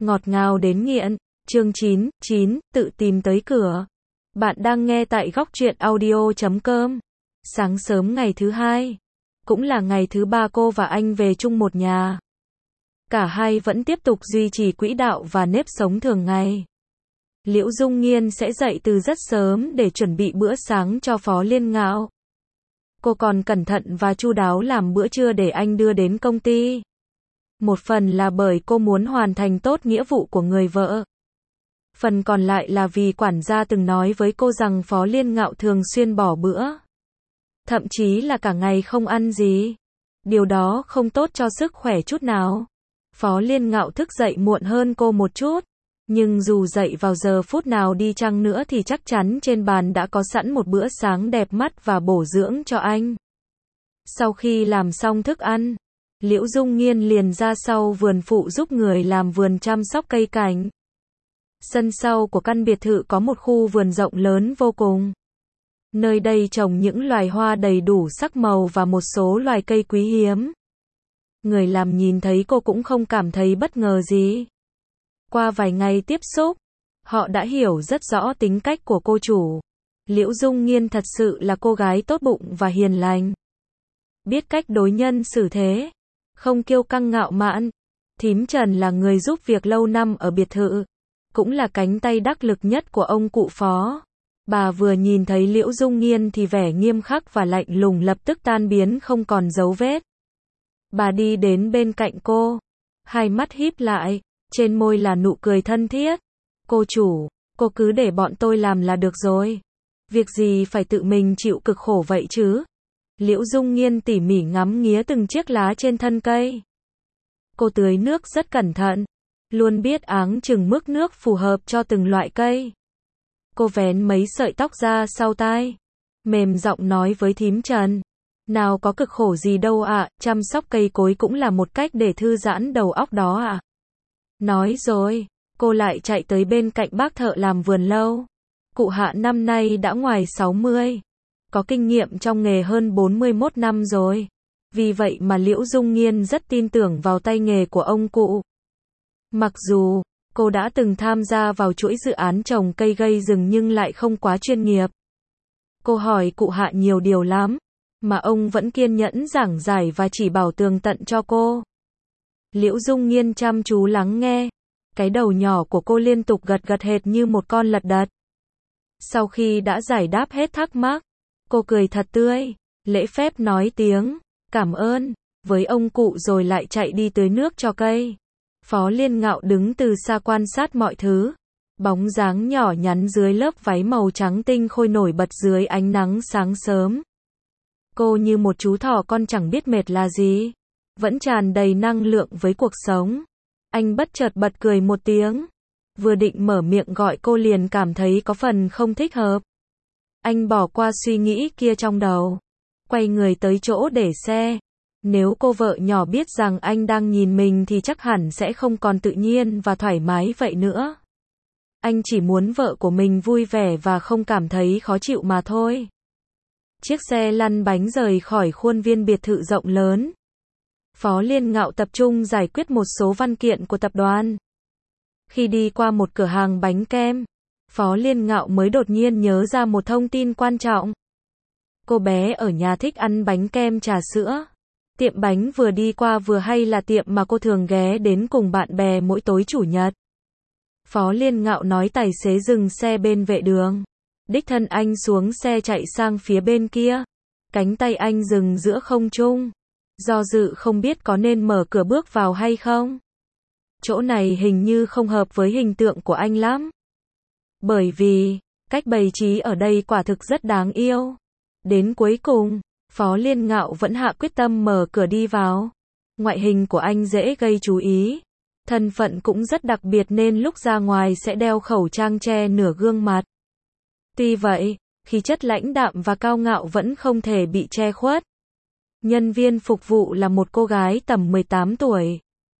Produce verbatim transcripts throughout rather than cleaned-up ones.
Ngọt ngào đến nghiện. Chương chín, chín, tự tìm tới cửa. Bạn đang nghe tại góc truyện audio chấm com. Sáng sớm ngày thứ hai, cũng là ngày thứ ba cô và anh về chung một nhà. Cả hai vẫn tiếp tục duy trì quỹ đạo và nếp sống thường ngày. Liễu Dung Nghiên sẽ dậy từ rất sớm để chuẩn bị bữa sáng cho Phó Liên Ngạo. Cô còn cẩn thận và chu đáo làm bữa trưa để anh đưa đến công ty. Một phần là bởi cô muốn hoàn thành tốt nghĩa vụ của người vợ. Phần còn lại là vì quản gia từng nói với cô rằng Phó Liên Ngạo thường xuyên bỏ bữa. Thậm chí là cả ngày không ăn gì. Điều đó không tốt cho sức khỏe chút nào. Phó Liên Ngạo thức dậy muộn hơn cô một chút. Nhưng dù dậy vào giờ phút nào đi chăng nữa thì chắc chắn trên bàn đã có sẵn một bữa sáng đẹp mắt và bổ dưỡng cho anh. Sau khi làm xong thức ăn, Liễu Dung Nghiên liền ra sau vườn phụ giúp người làm vườn chăm sóc cây cảnh. Sân sau của căn biệt thự có một khu vườn rộng lớn vô cùng. Nơi đây trồng những loài hoa đầy đủ sắc màu và một số loài cây quý hiếm. Người làm nhìn thấy cô cũng không cảm thấy bất ngờ gì. Qua vài ngày tiếp xúc, họ đã hiểu rất rõ tính cách của cô chủ. Liễu Dung Nghiên thật sự là cô gái tốt bụng và hiền lành. Biết cách đối nhân xử thế, không kiêu căng ngạo mạn. Thím Trần là người giúp việc lâu năm ở biệt thự, cũng là cánh tay đắc lực nhất của ông cụ Phó. Bà vừa nhìn thấy Liễu Dung Nghiên thì vẻ nghiêm khắc và lạnh lùng lập tức tan biến không còn dấu vết. Bà đi đến bên cạnh cô, hai mắt híp lại, trên môi là nụ cười thân thiết. Cô chủ, cô cứ để bọn tôi làm là được rồi. Việc gì phải tự mình chịu cực khổ vậy chứ? Liễu Dung Nghiên tỉ mỉ ngắm nghía từng chiếc lá trên thân cây. Cô tưới nước rất cẩn thận, luôn biết áng chừng mức nước phù hợp cho từng loại cây. Cô vén mấy sợi tóc ra sau tai, mềm giọng nói với thím Trần. Nào có cực khổ gì đâu ạ, chăm sóc cây cối cũng là một cách để thư giãn đầu óc đó ạ. Nói rồi, cô lại chạy tới bên cạnh bác thợ làm vườn lâu. Cụ Hạ năm nay đã ngoài sáu mươi, có kinh nghiệm trong nghề hơn bốn mươi mốt năm rồi. Vì vậy mà Liễu Dung Nghiên rất tin tưởng vào tay nghề của ông cụ. Mặc dù, cô đã từng tham gia vào chuỗi dự án trồng cây gây rừng nhưng lại không quá chuyên nghiệp. Cô hỏi cụ Hạ nhiều điều lắm, mà ông vẫn kiên nhẫn giảng giải và chỉ bảo tường tận cho cô. Liễu Dung Nghiên chăm chú lắng nghe. Cái đầu nhỏ của cô liên tục gật gật hệt như một con lật đật. Sau khi đã giải đáp hết thắc mắc, cô cười thật tươi, lễ phép nói tiếng cảm ơn với ông cụ rồi lại chạy đi tưới nước cho cây. Phó Liên Ngạo đứng từ xa quan sát mọi thứ. Bóng dáng nhỏ nhắn dưới lớp váy màu trắng tinh khôi nổi bật dưới ánh nắng sáng sớm. Cô như một chú thỏ con chẳng biết mệt là gì, vẫn tràn đầy năng lượng với cuộc sống. Anh bất chợt bật cười một tiếng. Vừa định mở miệng gọi cô liền cảm thấy có phần không thích hợp. Anh bỏ qua suy nghĩ kia trong đầu, quay người tới chỗ để xe. Nếu cô vợ nhỏ biết rằng anh đang nhìn mình thì chắc hẳn sẽ không còn tự nhiên và thoải mái vậy nữa. Anh chỉ muốn vợ của mình vui vẻ và không cảm thấy khó chịu mà thôi. Chiếc xe lăn bánh rời khỏi khuôn viên biệt thự rộng lớn. Phó Liên Ngạo tập trung giải quyết một số văn kiện của tập đoàn. Khi đi qua một cửa hàng bánh kem, Phó Liên Ngạo mới đột nhiên nhớ ra một thông tin quan trọng. Cô bé ở nhà thích ăn bánh kem trà sữa. Tiệm bánh vừa đi qua vừa hay là tiệm mà cô thường ghé đến cùng bạn bè mỗi tối chủ nhật. Phó Liên Ngạo nói tài xế dừng xe bên vệ đường. Đích thân anh xuống xe chạy sang phía bên kia. Cánh tay anh dừng giữa không trung. Do dự không biết có nên mở cửa bước vào hay không. Chỗ này hình như không hợp với hình tượng của anh lắm. Bởi vì, cách bày trí ở đây quả thực rất đáng yêu. Đến cuối cùng, Phó Liên Ngạo vẫn hạ quyết tâm mở cửa đi vào. Ngoại hình của anh dễ gây chú ý. Thân phận cũng rất đặc biệt nên lúc ra ngoài sẽ đeo khẩu trang che nửa gương mặt. Tuy vậy, khí chất lãnh đạm và cao ngạo vẫn không thể bị che khuất. Nhân viên phục vụ là một cô gái tầm mười tám tuổi.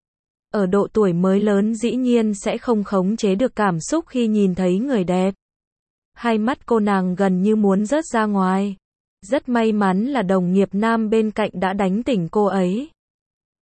Ở độ tuổi mới lớn dĩ nhiên sẽ không khống chế được cảm xúc khi nhìn thấy người đẹp. Hai mắt cô nàng gần như muốn rớt ra ngoài. Rất may mắn là đồng nghiệp nam bên cạnh đã đánh tỉnh cô ấy.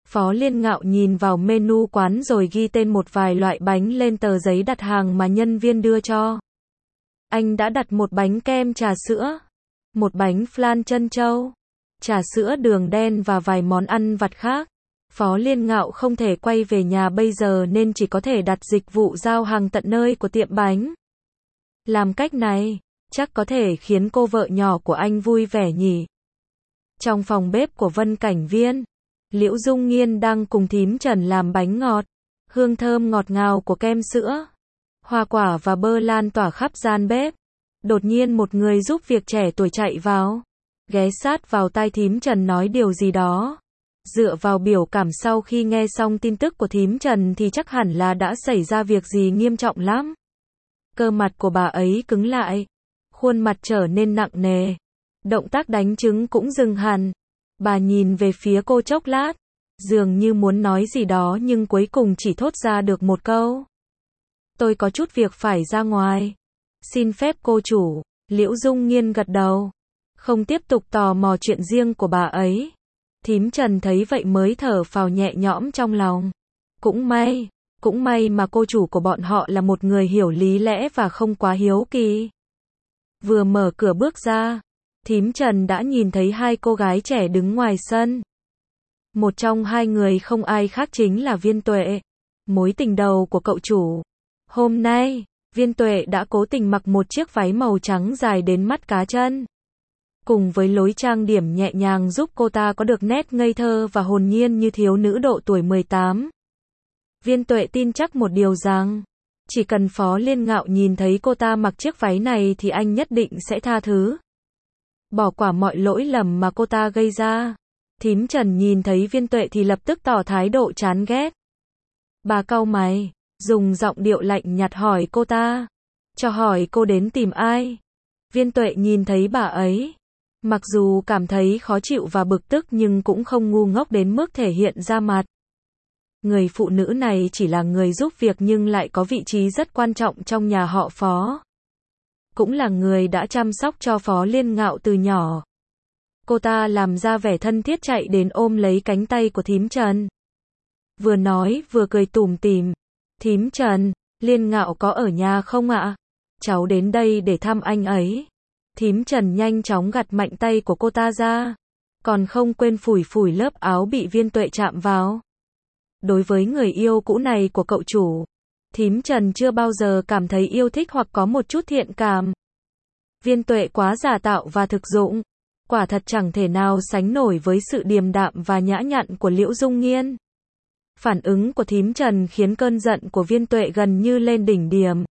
Phó Liên Ngạo nhìn vào menu quán rồi ghi tên một vài loại bánh lên tờ giấy đặt hàng mà nhân viên đưa cho. Anh đã đặt một bánh kem trà sữa, một bánh flan trân châu, trà sữa đường đen và vài món ăn vặt khác. Phó Liên Ngạo không thể quay về nhà bây giờ nên chỉ có thể đặt dịch vụ giao hàng tận nơi của tiệm bánh. Làm cách này, chắc có thể khiến cô vợ nhỏ của anh vui vẻ nhỉ. Trong phòng bếp của Vân Cảnh Viên, Liễu Dung Nghiên đang cùng thím Trần làm bánh ngọt. Hương thơm ngọt ngào của kem sữa, hoa quả và bơ lan tỏa khắp gian bếp. Đột nhiên một người giúp việc trẻ tuổi chạy vào, ghé sát vào tai thím Trần nói điều gì đó. Dựa vào biểu cảm sau khi nghe xong tin tức của thím Trần thì chắc hẳn là đã xảy ra việc gì nghiêm trọng lắm. Cơ mặt của bà ấy cứng lại, khuôn mặt trở nên nặng nề, động tác đánh trứng cũng dừng hẳn. Bà nhìn về phía cô chốc lát, dường như muốn nói gì đó nhưng cuối cùng chỉ thốt ra được một câu. Tôi có chút việc phải ra ngoài. Xin phép cô chủ. Liễu Dung Nghiên gật đầu, không tiếp tục tò mò chuyện riêng của bà ấy. Thím Trần thấy vậy mới thở phào nhẹ nhõm trong lòng. Cũng may, cũng may mà cô chủ của bọn họ là một người hiểu lý lẽ và không quá hiếu kỳ. Vừa mở cửa bước ra, thím Trần đã nhìn thấy hai cô gái trẻ đứng ngoài sân. Một trong hai người không ai khác chính là Viên Tuệ, mối tình đầu của cậu chủ. Hôm nay, Viên Tuệ đã cố tình mặc một chiếc váy màu trắng dài đến mắt cá chân. Cùng với lối trang điểm nhẹ nhàng giúp cô ta có được nét ngây thơ và hồn nhiên như thiếu nữ độ tuổi mười tám. Viên Tuệ tin chắc một điều rằng, chỉ cần Phó Liên Ngạo nhìn thấy cô ta mặc chiếc váy này thì anh nhất định sẽ tha thứ, bỏ qua mọi lỗi lầm mà cô ta gây ra. Thím Trần nhìn thấy Viên Tuệ thì lập tức tỏ thái độ chán ghét. Bà cau mày, dùng giọng điệu lạnh nhạt hỏi cô ta, cho hỏi cô đến tìm ai. Viên Tuệ nhìn thấy bà ấy, mặc dù cảm thấy khó chịu và bực tức nhưng cũng không ngu ngốc đến mức thể hiện ra mặt. Người phụ nữ này chỉ là người giúp việc nhưng lại có vị trí rất quan trọng trong nhà họ Phó. Cũng là người đã chăm sóc cho Phó Liên Ngạo từ nhỏ. Cô ta làm ra vẻ thân thiết chạy đến ôm lấy cánh tay của thím Trần. Vừa nói vừa cười tủm tỉm. Thím Trần, Liên Ngạo có ở nhà không ạ? Cháu đến đây để thăm anh ấy. Thím Trần nhanh chóng gạt mạnh tay của cô ta ra, còn không quên phủi phủi lớp áo bị Viên Tuệ chạm vào. Đối với người yêu cũ này của cậu chủ, thím Trần chưa bao giờ cảm thấy yêu thích hoặc có một chút thiện cảm. Viên Tuệ quá giả tạo và thực dụng, quả thật chẳng thể nào sánh nổi với sự điềm đạm và nhã nhặn của Liễu Dung Nghiên. Phản ứng của thím Trần khiến cơn giận của Viên Tuệ gần như lên đỉnh điểm.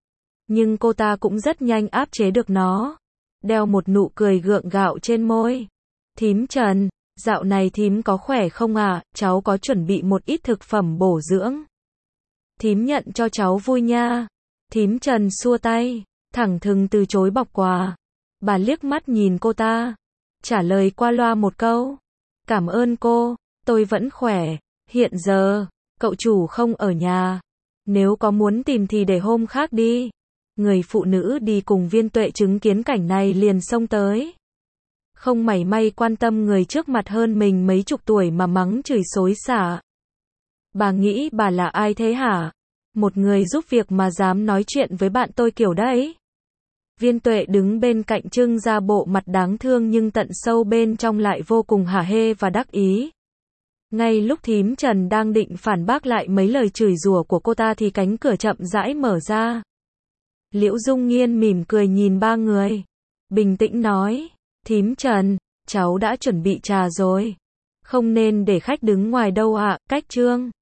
Nhưng cô ta cũng rất nhanh áp chế được nó, đeo một nụ cười gượng gạo trên môi. Thím Trần, dạo này thím có khỏe không à, cháu có chuẩn bị một ít thực phẩm bổ dưỡng. Thím nhận cho cháu vui nha. Thím Trần xua tay, thẳng thừng từ chối bọc quà. Bà liếc mắt nhìn cô ta, trả lời qua loa một câu. Cảm ơn cô, tôi vẫn khỏe. Hiện giờ, cậu chủ không ở nhà. Nếu có muốn tìm thì để hôm khác đi. Người phụ nữ đi cùng Viên Tuệ chứng kiến cảnh này liền xông tới. Không mảy may quan tâm người trước mặt hơn mình mấy chục tuổi mà mắng chửi xối xả. Bà nghĩ bà là ai thế hả? Một người giúp việc mà dám nói chuyện với bạn tôi kiểu đấy. Viên Tuệ đứng bên cạnh trưng ra bộ mặt đáng thương nhưng tận sâu bên trong lại vô cùng hả hê và đắc ý. Ngay lúc thím Trần đang định phản bác lại mấy lời chửi rủa của cô ta thì cánh cửa chậm rãi mở ra. Liễu Dung Nghiên mỉm cười nhìn ba người, bình tĩnh nói, thím Trần, cháu đã chuẩn bị trà rồi. Không nên để khách đứng ngoài đâu ạ, cách trương.